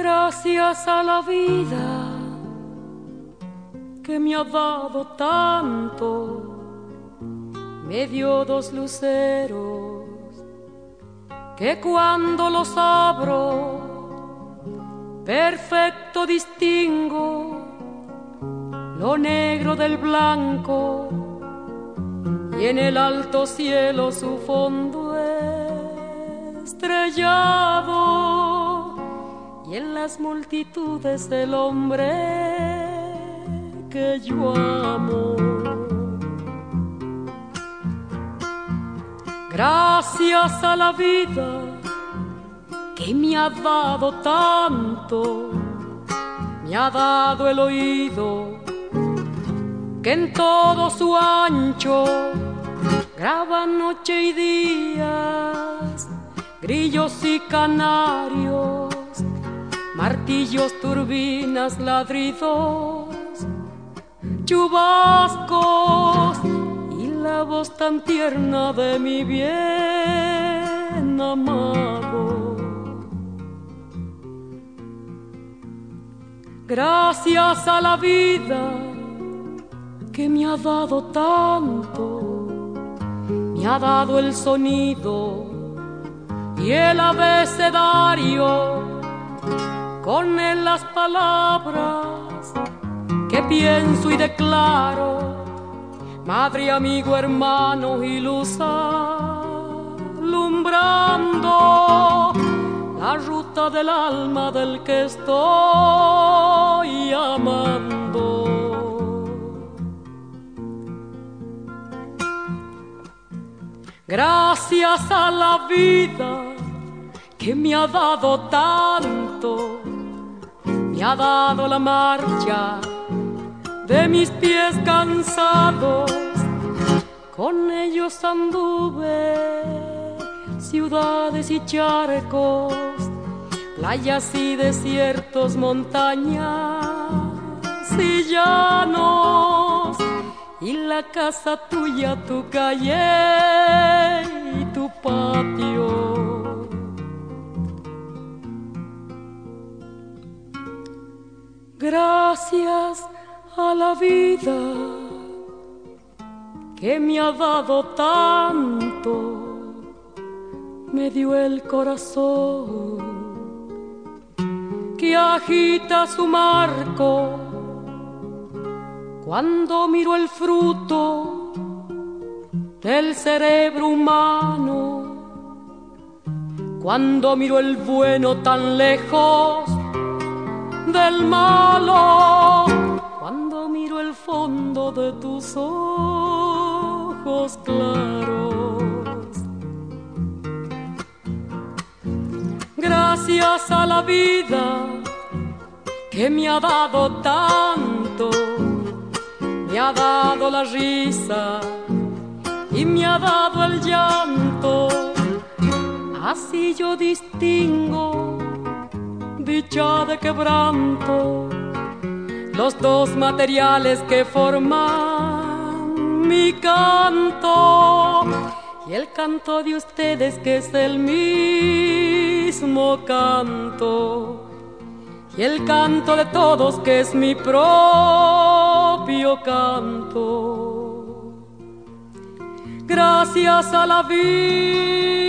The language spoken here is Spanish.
Gracias a la vida que me ha dado tanto, me dio dos luceros que cuando los abro perfecto distingo lo negro del blanco y en el alto cielo su fondo estrellado y en las multitudes el hombre que yo amo. Gracias a la vida que me ha dado tanto, me ha dado el oído que en todo su ancho graba noche y días, grillos y canarios, martillos, turbinas, ladridos, chubascos y la voz tan tierna de mi bien amado. Gracias a la vida que me ha dado tanto, me ha dado el sonido y el abecedario, con él las palabras que pienso y declaro, madre, amigo, hermano y luz alumbrando la ruta del alma del que estoy amando. Gracias a la vida que me ha dado tanto, me ha dado la marcha de mis pies cansados, con ellos anduve ciudades y charcos, playas y desiertos, montañas y llanos, y la casa tuya, tu calle y tu patio. Gracias a la vida que me ha dado tanto, me dio el corazón que agita su marco cuando miro el fruto del cerebro humano, cuando miro el bueno tan lejos del malo, cuando miro el fondo de tus ojos claros. Gracias a la vida que me ha dado tanto, me ha dado la risa y me ha dado el llanto, así yo distingo dicha de quebranto, los dos materiales que forman mi canto, y el canto de ustedes que es el mismo canto, y el canto de todos que es mi propio canto. Gracias a la vida